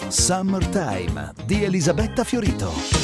Summertime di Elisabetta Fiorito.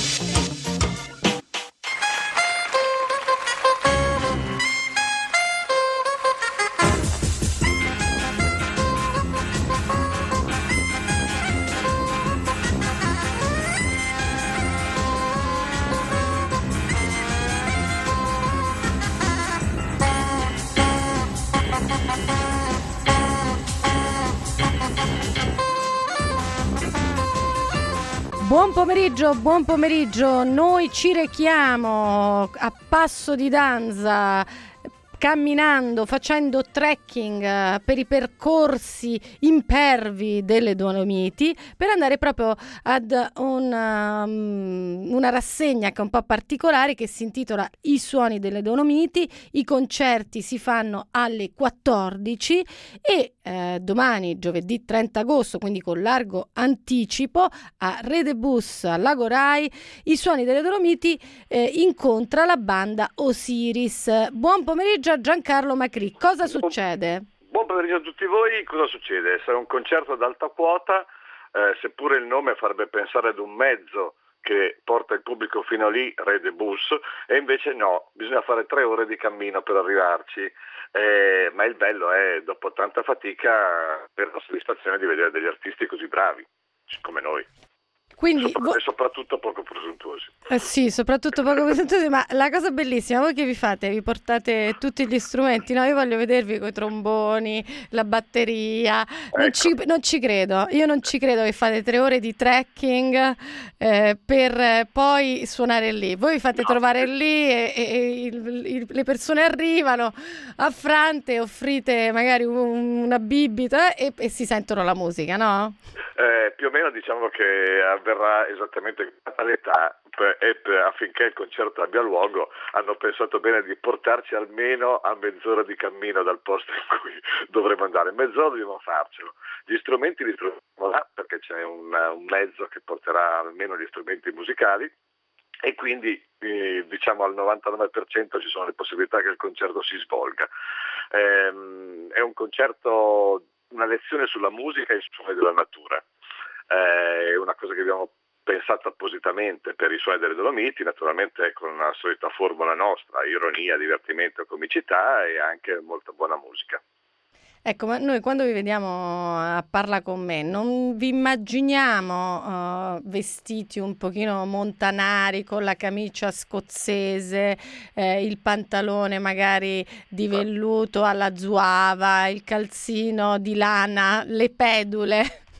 Buon pomeriggio, noi ci rechiamo a passo di danza, camminando, facendo trekking per i percorsi impervi delle Dolomiti per andare proprio ad una rassegna che è un po' particolare, che si intitola I suoni delle Dolomiti. I concerti si fanno alle 14 e domani, giovedì 30 agosto, quindi con largo anticipo, a Redebus, a Lago Rai, I suoni delle Dolomiti incontra la banda Osiris. Buon pomeriggio a Giancarlo Macri. Cosa succede? Buon pomeriggio a tutti voi. Cosa succede? Sarà un concerto ad alta quota, seppure il nome farebbe pensare ad un mezzo che porta il pubblico fino lì, Redebus, e invece no, bisogna fare 3 ore di cammino per arrivarci, ma il bello è, dopo tanta fatica, per la soddisfazione di vedere degli artisti così bravi, come noi. Quindi, e soprattutto poco presuntuosi. Sì, soprattutto poco presuntuosi, ma la cosa bellissima, voi che vi fate? Vi portate tutti gli strumenti? No, io voglio vedervi coi tromboni, la batteria. Non ci credo, io non ci credo che fate 3 ore di trekking per poi suonare lì. Voi vi fate trovare lì e le persone arrivano affrante, offrite magari una bibita e si sentono la musica, no? Più o meno diciamo che avverrà esattamente a l'età, e affinché il concerto abbia luogo hanno pensato bene di portarci almeno a mezz'ora di cammino dal posto in cui dovremo andare. Mezz'ora dobbiamo farcelo. Gli strumenti li troviamo là perché c'è un mezzo che porterà almeno gli strumenti musicali e quindi diciamo al 99% ci sono le possibilità che il concerto si svolga. È un concerto, una lezione sulla musica e sui suoni della natura. È una cosa che abbiamo pensato appositamente per i suoni delle Dolomiti, naturalmente con la solita formula nostra, ironia, divertimento, comicità e anche molta buona musica. Ecco, ma noi quando vi vediamo a Parla con me non vi immaginiamo vestiti un pochino montanari con la camicia scozzese, il pantalone magari di velluto alla zuava, il calzino di lana, le pedule?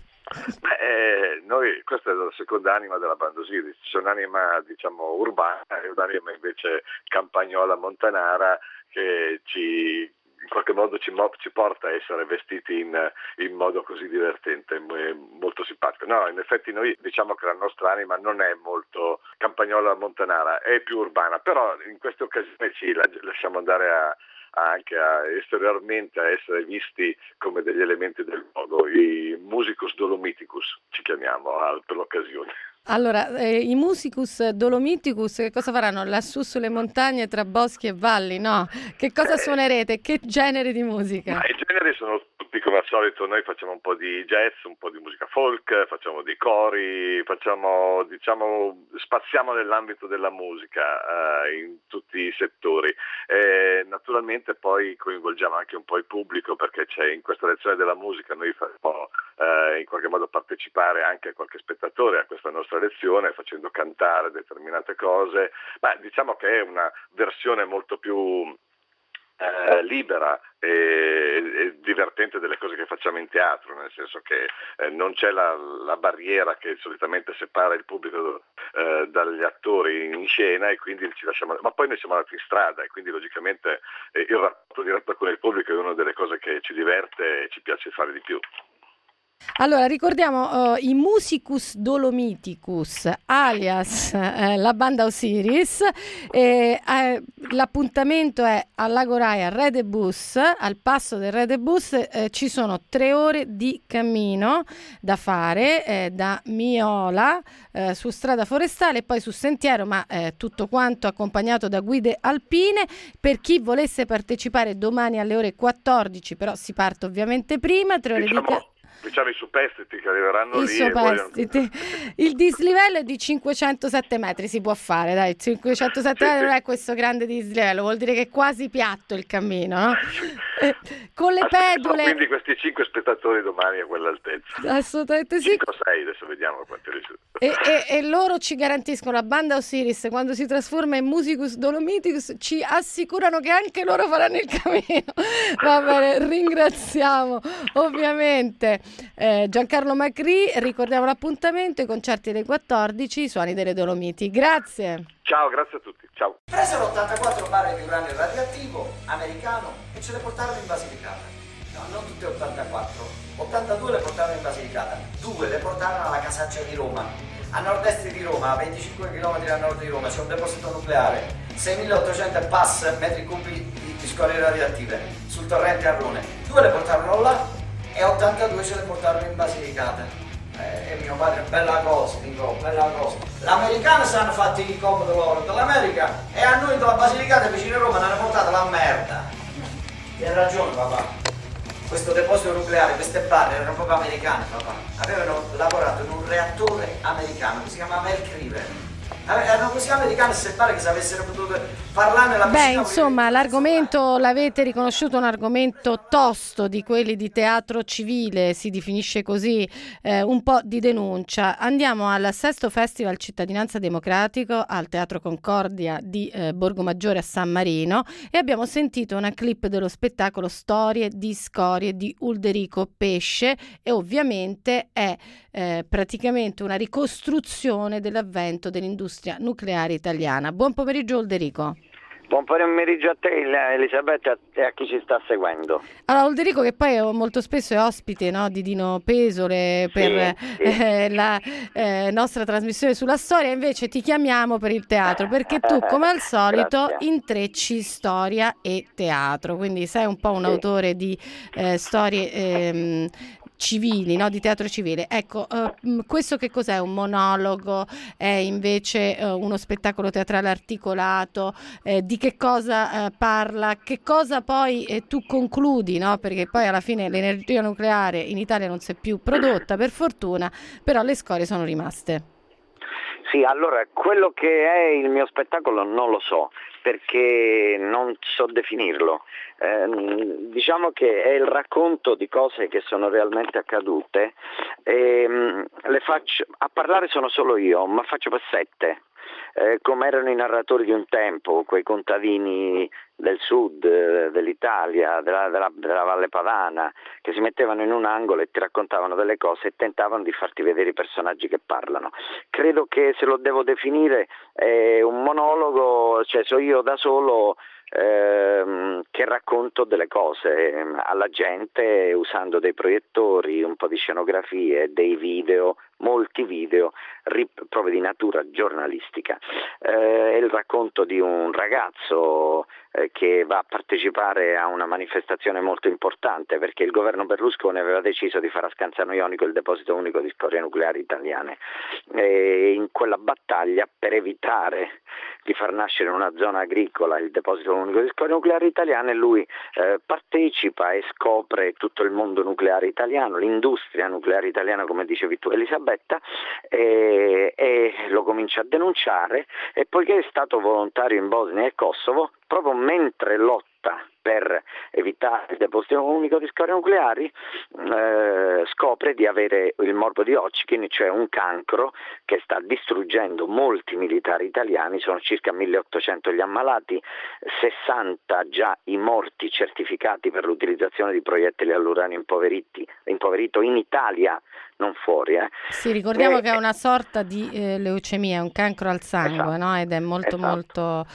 Noi, questa è la seconda anima della banda Osiris. C'è un'anima diciamo urbana e un'anima invece campagnola montanara che in qualche modo ci porta a essere vestiti in modo così divertente, molto simpatico. No, in effetti noi diciamo che la nostra anima non è molto campagnola montanara, è più urbana, però in queste occasioni ci lasciamo andare anche esteriormente a essere visti come degli elementi del luogo, i musicus dolomiticus ci chiamiamo per l'occasione. Allora, i musicus dolomiticus che cosa faranno lassù sulle montagne tra boschi e valli, no? Che cosa suonerete? Che genere di musica? I generi sono tutti come al solito, noi facciamo un po' di jazz, un po' di musica folk, facciamo dei cori, spaziamo nell'ambito della musica in tutti i settori. Naturalmente poi coinvolgiamo anche un po' il pubblico perché c'è in questa lezione della musica, noi faremo in qualche modo partecipare anche qualche spettatore a questa nostra lezione facendo cantare determinate cose, ma diciamo che è una versione molto più libera e divertente delle cose che facciamo in teatro, nel senso che non c'è la barriera che solitamente separa il pubblico dagli attori in scena e quindi ci lasciamo, ma poi noi siamo andati in strada e quindi logicamente il rapporto diretto con il pubblico è una delle cose che ci diverte e ci piace fare di più. Allora, ricordiamo i Musicus Dolomiticus, alias la banda Osiris. L'appuntamento è al Lago Rai, a Redebus, al passo del Redebus. Ci sono 3 ore di cammino da fare da Miola su strada forestale e poi su sentiero, ma tutto quanto accompagnato da guide alpine. Per chi volesse partecipare domani alle ore 14, però si parte ovviamente prima, 3 ore di Diciamo i superstiti che arriveranno I lì e superstiti. Il dislivello è di 507 metri, si può fare, dai, 507 metri non è questo grande dislivello, vuol dire che è quasi piatto il cammino, no? Con le pedule. Quindi questi 5 spettatori domani a quell'altezza. Assolutamente sì. 5 o 6, adesso vediamo quanti risultano. E loro ci garantiscono, la banda Osiris, quando si trasforma in Musicus Dolomiticus, ci assicurano che anche loro faranno il cammino. Va bene, ringraziamo ovviamente Giancarlo Macri, ricordiamo l'appuntamento, i concerti dei 14, i suoni delle Dolomiti. Grazie. Ciao, grazie a tutti. Ciao. Presero 84 barre di uranio radioattivo americano e ce le portarono in Basilicata. No, non tutte 84. 82 le portarono in Basilicata, 2 le portarono alla Casaccia di Roma. A nord-est di Roma, a 25 km a nord di Roma, c'è un deposito nucleare, 6.800 e pass metri cubi di scorie radioattive sul torrente Arrone. 2 le portarono là e 82 ce le portarono in Basilicata. E mio padre, bella cosa, dico, bella cosa. L'americano si hanno fatti il comodo loro dell'America e a noi della Basilicata vicino a Roma ne hanno portato la merda. Hai ragione, papà. Questo deposito nucleare, queste barre erano proprio americane, papà. Avevano lavorato in un reattore americano che si chiama Milk River. Erano così americane se pare che se avessero potuto parlare nella Beh, insomma, l'argomento l'avete riconosciuto, un argomento tosto, di quelli di teatro civile, si definisce così, un po' di denuncia. Andiamo al 6º Festival Cittadinanza Democratico al Teatro Concordia di Borgomaggiore a San Marino e abbiamo sentito una clip dello spettacolo Storie di scorie di Ulderico Pesce e ovviamente è praticamente una ricostruzione dell'avvento dell'industria nucleare italiana. Buon pomeriggio Ulderico. Buon pomeriggio a te Elisabetta e a chi ci sta seguendo. Allora Ulderico, che poi molto spesso è ospite, no, di Dino Pesole per la nostra trasmissione sulla storia, invece ti chiamiamo per il teatro perché tu come al solito intrecci storia e teatro, quindi sei un po' un autore di storie civili, no? Di teatro civile. Ecco, questo che cos'è? Un monologo? È invece uno spettacolo teatrale articolato? Di che cosa parla? Che cosa poi tu concludi, no? Perché poi alla fine l'energia nucleare in Italia non si è più prodotta, per fortuna, però le scorie sono rimaste. Sì, allora, quello che è il mio spettacolo non lo so, perché non so definirlo. Diciamo che è il racconto di cose che sono realmente accadute. Le faccio, a parlare sono solo io, ma faccio per 7. Come erano i narratori di un tempo, quei contadini del sud dell'Italia, della Valle Padana, che si mettevano in un angolo e ti raccontavano delle cose e tentavano di farti vedere i personaggi che parlano. Credo che se lo devo definire è un monologo, cioè so io da solo che racconto delle cose alla gente usando dei proiettori, un po' di scenografie, dei video, molti video proprio di natura giornalistica. È il racconto di un ragazzo che va a partecipare a una manifestazione molto importante perché il governo Berlusconi aveva deciso di fare a Scanzano Jonico il deposito unico di scorie nucleari italiane e in quella battaglia, per evitare di far nascere in una zona agricola il deposito unico di scorie nucleari italiane, lui partecipa e scopre tutto il mondo nucleare italiano, l'industria nucleare italiana, come dicevi tu Elisabetta, e lo comincia a denunciare e poiché è stato volontario in Bosnia e Kosovo, proprio mentre lotta per evitare il deposito unico di scorie nucleari, scopre di avere il morbo di Hodgkin, cioè un cancro che sta distruggendo molti militari italiani, sono circa 1800 gli ammalati, 60 già i morti certificati per l'utilizzazione di proiettili all'uranio impoverito in Italia, non fuori. Sì, ricordiamo che è una sorta di leucemia, un cancro al sangue, esatto, no? Ed è molto esatto. molto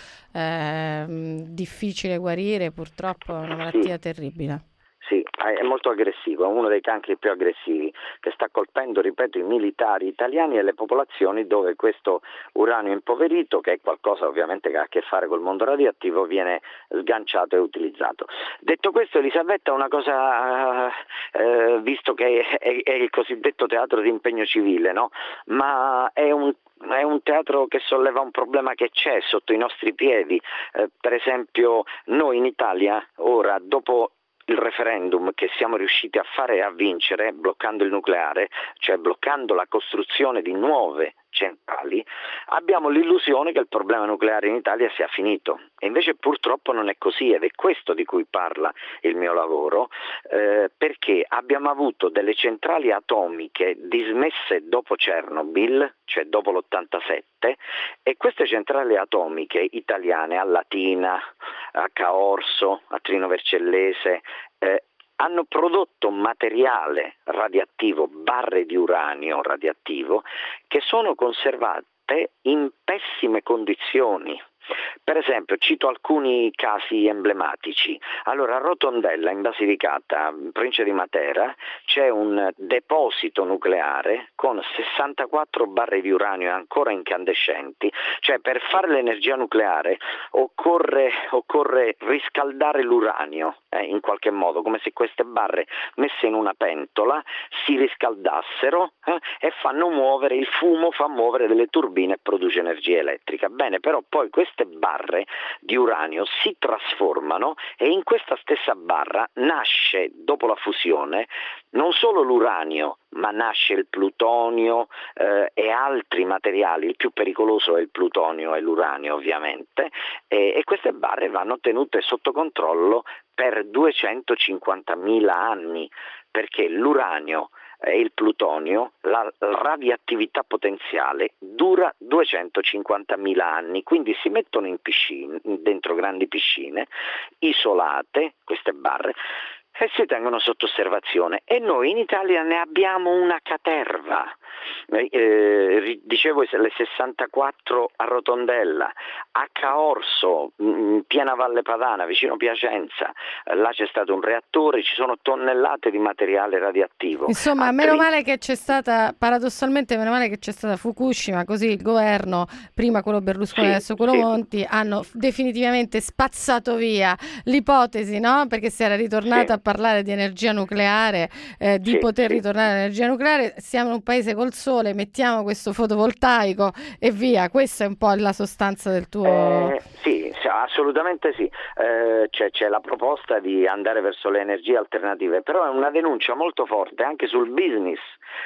difficile guarire, purtroppo è una malattia terribile. Sì, è molto aggressivo, è uno dei cancri più aggressivi che sta colpendo, ripeto, i militari italiani e le popolazioni dove questo uranio impoverito, che è qualcosa ovviamente che ha a che fare col mondo radioattivo, viene sganciato e utilizzato. Detto questo, Elisabetta, una cosa, visto che è il cosiddetto teatro di impegno civile, no? Ma è un teatro che solleva un problema che c'è sotto i nostri piedi. Per esempio, noi in Italia ora, dopo il referendum che siamo riusciti a fare e a vincere bloccando il nucleare, cioè bloccando la costruzione di nuove centrali, abbiamo l'illusione che il problema nucleare in Italia sia finito, e invece purtroppo non è così, ed è questo di cui parla il mio lavoro, perché abbiamo avuto delle centrali atomiche dismesse dopo Chernobyl, cioè dopo l'87, e queste centrali atomiche italiane a Latina, a Caorso, a Trino Vercellese, hanno prodotto materiale radioattivo, barre di uranio radioattivo, che sono conservate in pessime condizioni. Per esempio, cito alcuni casi emblematici. Allora, a Rotondella, in Basilicata, in provincia di Matera, c'è un deposito nucleare con 64 barre di uranio ancora incandescenti, cioè per fare l'energia nucleare occorre riscaldare l'uranio in qualche modo, come se queste barre messe in una pentola si riscaldassero e fanno muovere, il fumo fa muovere delle turbine e produce energia elettrica. Bene, però poi queste barre di uranio si trasformano e in questa stessa barra nasce, dopo la fusione, non solo l'uranio, ma nasce il plutonio e altri materiali. Il più pericoloso è il plutonio e l'uranio, ovviamente, e queste barre vanno tenute sotto controllo per 250.000 anni, perché l'uranio e il plutonio, la radioattività potenziale dura 250.000 anni, quindi si mettono in piscine, dentro grandi piscine isolate, queste barre, e si tengono sotto osservazione, e noi in Italia ne abbiamo una caterva. Dicevo le 64 a Rotondella, a Caorso, in piena Valle Padana, vicino Piacenza, là c'è stato un reattore, ci sono tonnellate di materiale radioattivo. Insomma, paradossalmente meno male che c'è stata Fukushima, così il governo, prima quello Berlusconi, adesso quello Monti, hanno definitivamente spazzato via l'ipotesi, no? Perché si era ritornata a parlare di energia nucleare, di poter ritornare all'energia nucleare. Siamo un paese col sole, mettiamo questo fotovoltaico e via. Questa è un po' la sostanza del tuo... Sì, assolutamente sì. C'è la proposta di andare verso le energie alternative, però è una denuncia molto forte anche sul business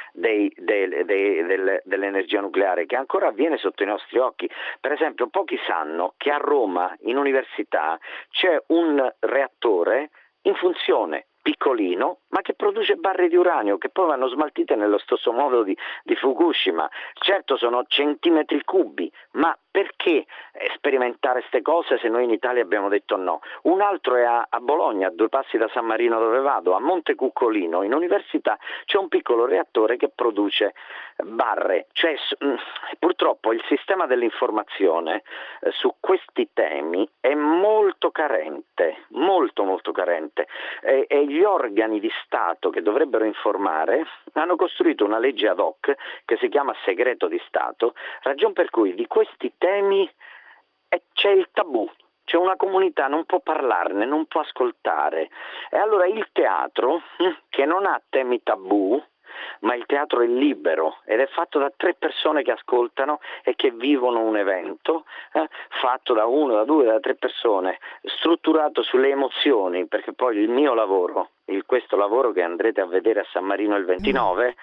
dell'energia nucleare, che ancora avviene sotto i nostri occhi. Per esempio, pochi sanno che a Roma, in università, c'è un reattore in funzione, piccolino, ma che produce barre di uranio che poi vanno smaltite nello stesso modo di Fukushima. Certo, sono centimetri cubi, ma perché sperimentare queste cose se noi in Italia abbiamo detto no? Un altro è a Bologna, a 2 passi da San Marino dove vado, a Monte Cuccolino, in università c'è un piccolo reattore che produce barre. Cioè, purtroppo il sistema dell'informazione su questi temi è molto carente, molto carente, e gli organi di Stato che dovrebbero informare hanno costruito una legge ad hoc che si chiama segreto di Stato, ragion per cui di questi temi c'è il tabù. C'è una comunità, non può parlarne, non può ascoltare. E allora il teatro, che non ha temi tabù, ma il teatro è libero ed è fatto da 3 persone che ascoltano e che vivono un evento, fatto da 1, da 2, da 3 persone, strutturato sulle emozioni, perché poi il mio lavoro, questo lavoro che andrete a vedere a San Marino il 29,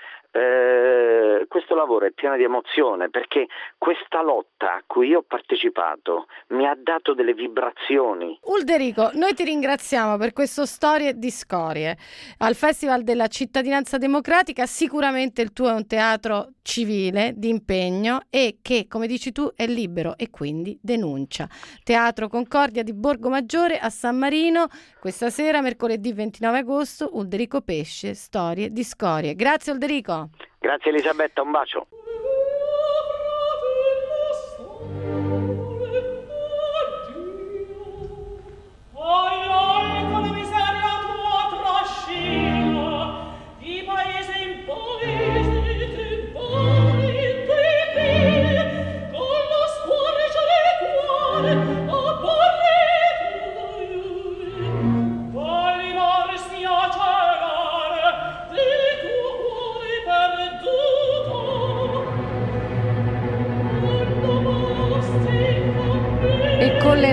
questo lavoro è pieno di emozione, perché questa lotta a cui io ho partecipato mi ha dato delle vibrazioni. Ulderico, noi ti ringraziamo per questo Storie di Scorie al Festival della Cittadinanza Democratica. Sicuramente il tuo è un teatro civile, di impegno, e che, come dici tu, è libero e quindi denuncia. Teatro Concordia di Borgo Maggiore a San Marino, questa sera, mercoledì 29 agosto, Ulderico Pesce, Storie di Scorie. Grazie Ulderico. Grazie Elisabetta, un bacio. Perduto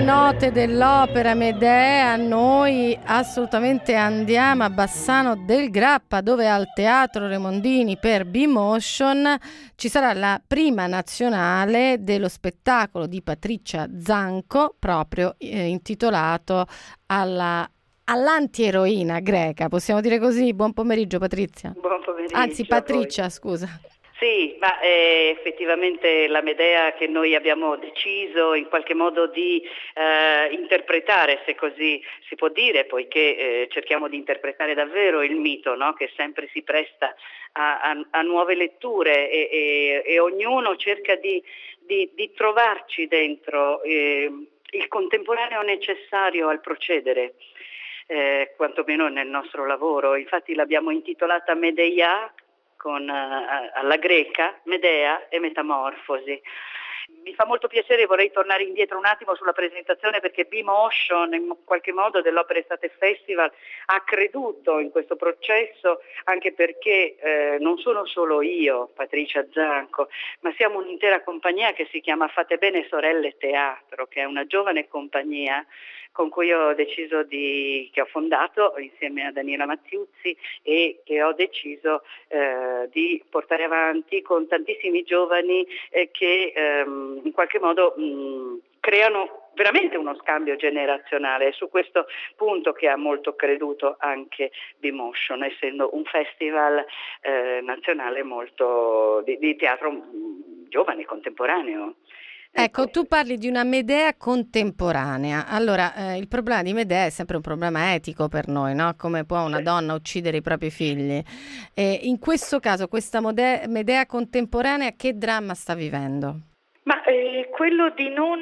note dell'opera Medea, noi assolutamente andiamo a Bassano del Grappa, dove al Teatro Remondini per B-Motion ci sarà la prima nazionale dello spettacolo di Patricia Zanco, proprio intitolato all'antieroina greca, possiamo dire così? Buon pomeriggio Patrizia. Buon pomeriggio. Anzi Patricia, scusa. Sì, ma è effettivamente la Medea che noi abbiamo deciso in qualche modo di interpretare, se così si può dire, poiché cerchiamo di interpretare davvero il mito, no? Che sempre si presta a nuove letture e ognuno cerca di trovarci dentro il contemporaneo necessario al procedere. Quantomeno nel nostro lavoro. Infatti l'abbiamo intitolata Medeia, alla greca, Medea e Metamorfosi. Mi fa molto piacere, vorrei tornare indietro un attimo sulla presentazione, perché B-Motion in qualche modo dell'Opera Estate Festival ha creduto in questo processo, anche perché non sono solo io, Patricia Zanco, ma siamo un'intera compagnia che si chiama Fate Bene Sorelle Teatro, che è una giovane compagnia con cui ho deciso che ho fondato insieme a Daniela Mazziuzzi e che ho deciso di portare avanti con tantissimi giovani che in qualche modo creano veramente uno scambio generazionale. È su questo punto che ha molto creduto anche B-Motion, essendo un festival nazionale molto di teatro giovane, contemporaneo. Ecco, tu parli di una Medea contemporanea. Allora, il problema di Medea è sempre un problema etico per noi, no? Come può una donna uccidere i propri figli? E in questo caso, questa Medea contemporanea che dramma sta vivendo? Ma quello di non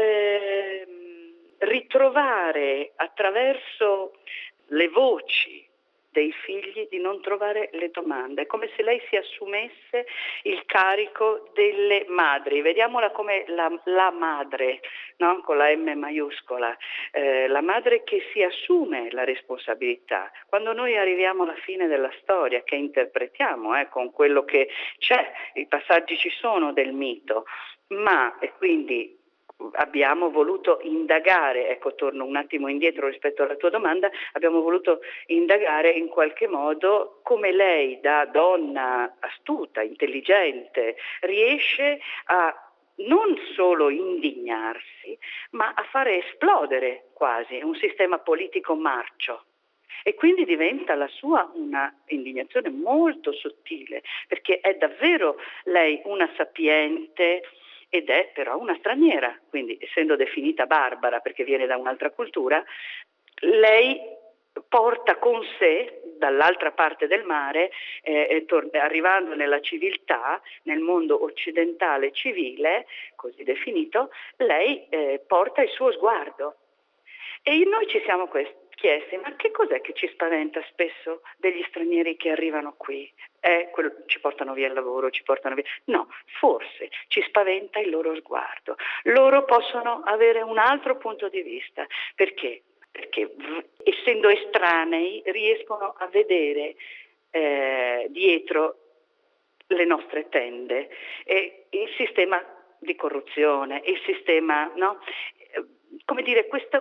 ritrovare attraverso le voci dei figli, di non trovare le domande. È come se lei si assumesse il carico delle madri. Vediamola come la madre, no? Con la M maiuscola, la madre che si assume la responsabilità. Quando noi arriviamo alla fine della storia, che interpretiamo con quello che c'è, i passaggi ci sono del mito, ma e quindi abbiamo voluto indagare, ecco, torno un attimo indietro rispetto alla tua domanda, abbiamo voluto indagare in qualche modo come lei, da donna astuta, intelligente, riesce a non solo indignarsi, ma a fare esplodere quasi un sistema politico marcio. E quindi diventa la sua una indignazione molto sottile, perché è davvero lei una sapiente, ed è però una straniera, quindi essendo definita barbara perché viene da un'altra cultura, lei porta con sé dall'altra parte del mare, arrivando nella civiltà, nel mondo occidentale civile, così definito, lei porta il suo sguardo. E noi ci siamo chiesti, ma che cos'è che ci spaventa spesso degli stranieri che arrivano qui? Ci portano via il lavoro, ci portano via... No, forse ci spaventa il loro sguardo. Loro possono avere un altro punto di vista. Perché? Perché essendo estranei riescono a vedere dietro le nostre tende il sistema di corruzione, il sistema, no? Come dire, questa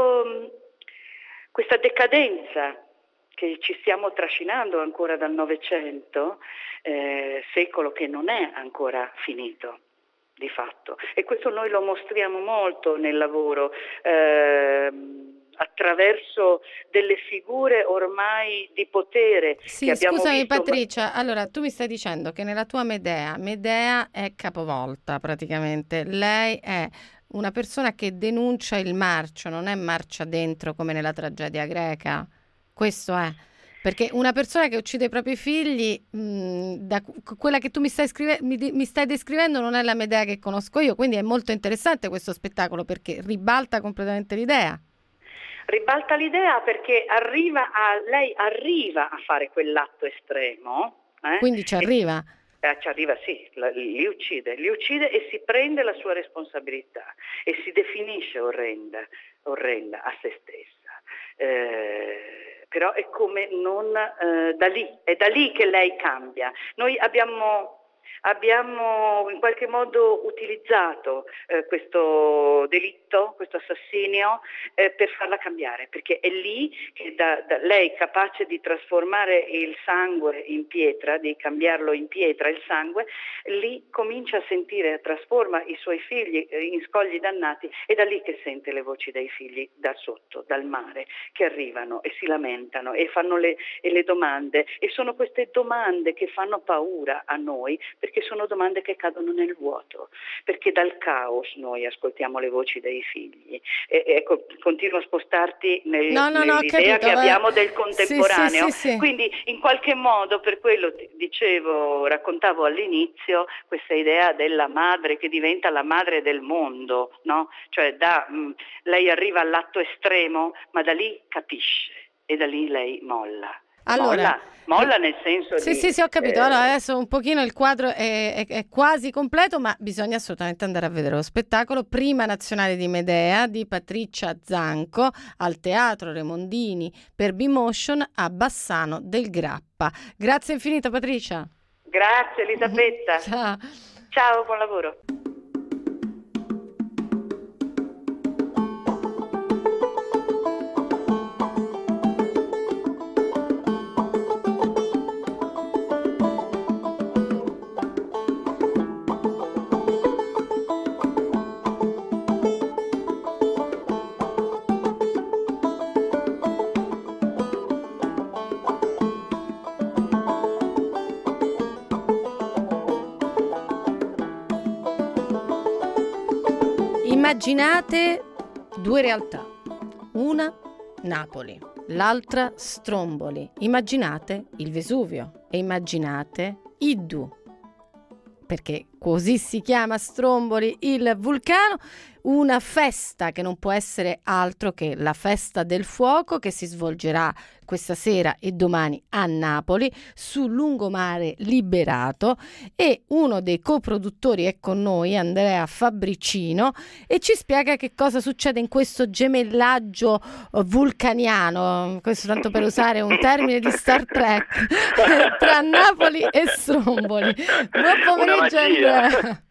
decadenza che ci stiamo trascinando ancora dal Novecento, secolo che non è ancora finito di fatto, e questo noi lo mostriamo molto nel lavoro, attraverso delle figure ormai di potere. Sì, che abbiamo scusami visto... Patricia, allora tu mi stai dicendo che nella tua Medea è capovolta praticamente, lei è una persona che denuncia il marcio, non è marcia dentro come nella tragedia greca. Questo è. Perché una persona che uccide i propri figli, da quella che tu mi stai descrivendo, non è la Medea che conosco io, quindi è molto interessante questo spettacolo perché ribalta completamente l'idea. Ribalta l'idea perché lei arriva a fare quell'atto estremo. Quindi ci arriva. Ci arriva, sì, li uccide e si prende la sua responsabilità e si definisce orrenda a se stessa. Però è come non è da lì che lei cambia. Noi abbiamo abbiamo in qualche modo utilizzato questo delitto, questo assassinio, per farla cambiare, perché è lì che lei, capace di trasformare il sangue in pietra, di cambiarlo in pietra il sangue, lì comincia a sentire, trasforma i suoi figli in scogli dannati, e da lì che sente le voci dei figli da sotto, dal mare, che arrivano e si lamentano e fanno le domande, e sono queste domande che fanno paura a noi, perché sono domande che cadono nel vuoto, perché dal caos noi ascoltiamo le voci dei figli. Ecco, continuo a spostarti nell'idea che abbiamo del contemporaneo. Sì. Quindi in qualche modo, per quello raccontavo all'inizio questa idea della madre che diventa la madre del mondo, no? Cioè lei arriva all'atto estremo, ma da lì capisce e da lì lei molla. Molla nel senso di... Sì, ho capito. Allora, adesso un pochino il quadro è quasi completo, ma bisogna assolutamente andare a vedere lo spettacolo Prima Nazionale di Medea di Patricia Zanco al Teatro Remondini per B-Motion a Bassano del Grappa. Grazie infinito, Patricia. Grazie Elisabetta. Ciao, buon lavoro. Immaginate due realtà, una Napoli, l'altra Stromboli. Immaginate il Vesuvio e immaginate Iddu, perché così si chiama Stromboli il vulcano, una festa che non può essere altro che la festa del fuoco che si svolgerà questa sera e domani a Napoli sul lungomare Liberato, e uno dei coproduttori è con noi, Andrea Fabricino, e ci spiega che cosa succede in questo gemellaggio vulcaniano, questo tanto per usare un termine di Star Trek, tra Napoli e Stromboli. Buon pomeriggio Andrea.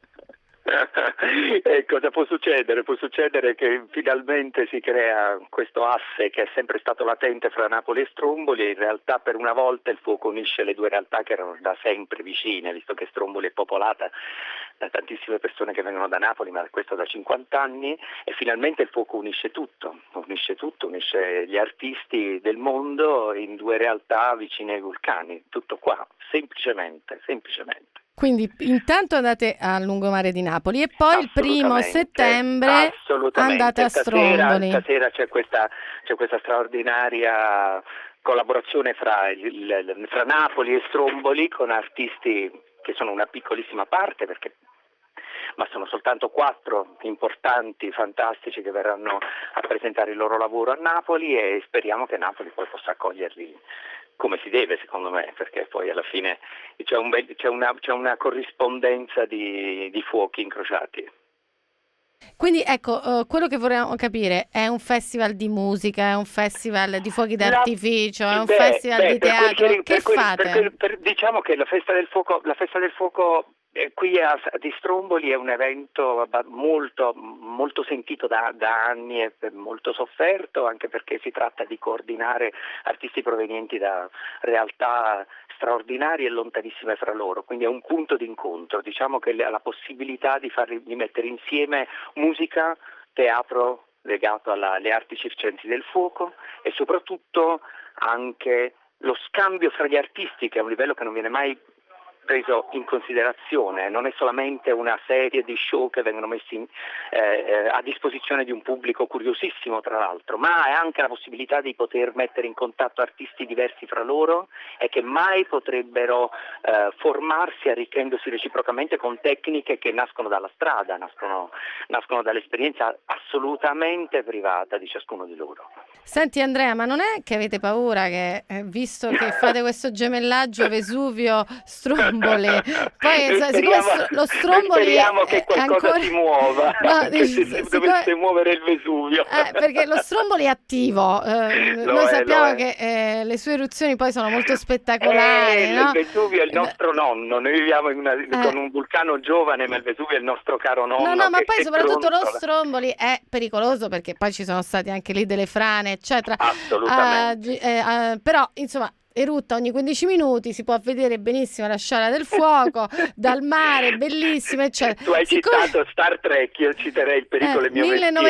Cosa può succedere? Può succedere che finalmente si crea questo asse che è sempre stato latente fra Napoli e Stromboli, e in realtà per una volta il fuoco unisce le due realtà che erano da sempre vicine, visto che Stromboli è popolata da tantissime persone che vengono da Napoli, ma questo da 50 anni, e finalmente il fuoco unisce tutto, unisce gli artisti del mondo in due realtà vicine ai vulcani, tutto qua, semplicemente. Quindi intanto andate al lungomare di Napoli e poi il 1° settembre andate a Stromboli. Stasera c'è questa straordinaria collaborazione fra Napoli e Stromboli con artisti che sono una piccolissima parte, ma sono soltanto 4 importanti, fantastici, che verranno a presentare il loro lavoro a Napoli, e speriamo che Napoli poi possa accoglierli come si deve, secondo me, perché poi alla fine c'è una corrispondenza di fuochi incrociati. Quindi ecco, quello che vorremmo capire è un festival di musica, è un festival di fuochi d'artificio, è un festival di teatro, che fate? Diciamo che la festa del fuoco qui di Stromboli è un evento molto, molto sentito da anni e molto sofferto, anche perché si tratta di coordinare artisti provenienti da realtà straordinarie e lontanissime fra loro, quindi è un punto di incontro. Diciamo che ha la possibilità di mettere insieme musica, teatro legato alle arti circensi del fuoco, e soprattutto anche lo scambio fra gli artisti, che è un livello che non viene mai preso in considerazione. Non è solamente una serie di show che vengono messi a disposizione di un pubblico curiosissimo, tra l'altro, ma è anche la possibilità di poter mettere in contatto artisti diversi fra loro e che mai potrebbero formarsi arricchendosi reciprocamente con tecniche che nascono dalla strada, nascono dall'esperienza assolutamente privata di ciascuno di loro. Senti Andrea, ma non è che avete paura che, visto che fate questo gemellaggio Vesuvio-Stromboli, Stromboli. Poi siccome lo Stromboli speriamo che qualcosa ancora... si muova, no, dovesse muovere il Vesuvio. Perché lo Stromboli è attivo. Noi sappiamo che le sue eruzioni poi sono molto spettacolari. No? Il Vesuvio è il nostro nonno. Noi viviamo con un vulcano giovane, ma il Vesuvio è il nostro caro nonno. No, ma poi soprattutto lo Stromboli è pericoloso perché poi ci sono stati anche lì delle frane, eccetera. Assolutamente. Però, insomma, erutta ogni 15 minuti, si può vedere benissimo la scala del fuoco dal mare, bellissima, eccetera. Tu hai citato Star Trek, io citerei Il pericolo è mio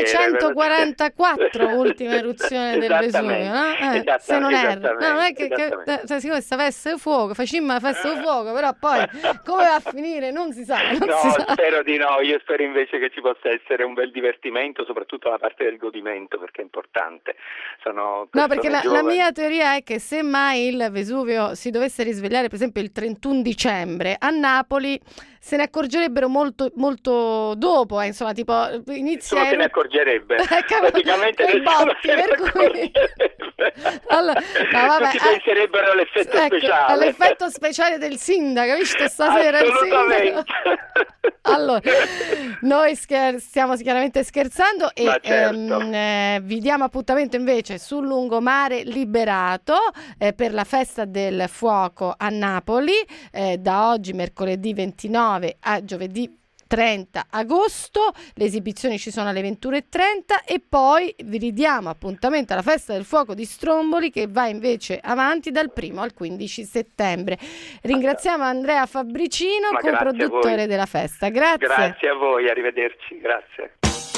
1944 ultima eruzione del Vesuvio, no? Se non erro. No, non è che siccome sta festa di fuoco, facciamo la festa di fuoco, però poi come va a finire non si sa. Spero di no, io spero invece che ci possa essere un bel divertimento, soprattutto la parte del godimento, perché è importante. Perché la mia teoria è che se mai il Vesuvio si dovesse risvegliare per esempio il 31 dicembre a Napoli, se ne accorgerebbero molto, molto dopo, insomma, tipo inizia... se ne accorgerebbe. Praticamente nessuno se ne accorgerebbe. Tutti penserebbero all'effetto speciale. All'effetto speciale del sindaco, visto stasera il sindaco. Allora, noi stiamo chiaramente scherzando e certo. Vi diamo appuntamento invece sul lungomare liberato per la festa del fuoco a Napoli da oggi mercoledì 29 a giovedì 30 agosto, le esibizioni ci sono alle 21:30 e poi vi ridiamo appuntamento alla festa del fuoco di Stromboli che va invece avanti dal 1 al 15 settembre. Ringraziamo Andrea Fabricino, coproduttore della festa. Grazie a voi, arrivederci, grazie.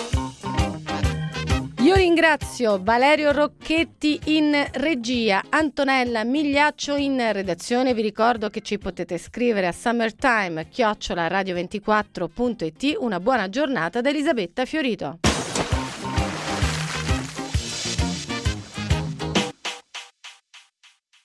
Io ringrazio Valerio Rocchetti in regia, Antonella Migliaccio in redazione. Vi ricordo che ci potete scrivere a summertime@radio24.it. Una buona giornata da Elisabetta Fiorito.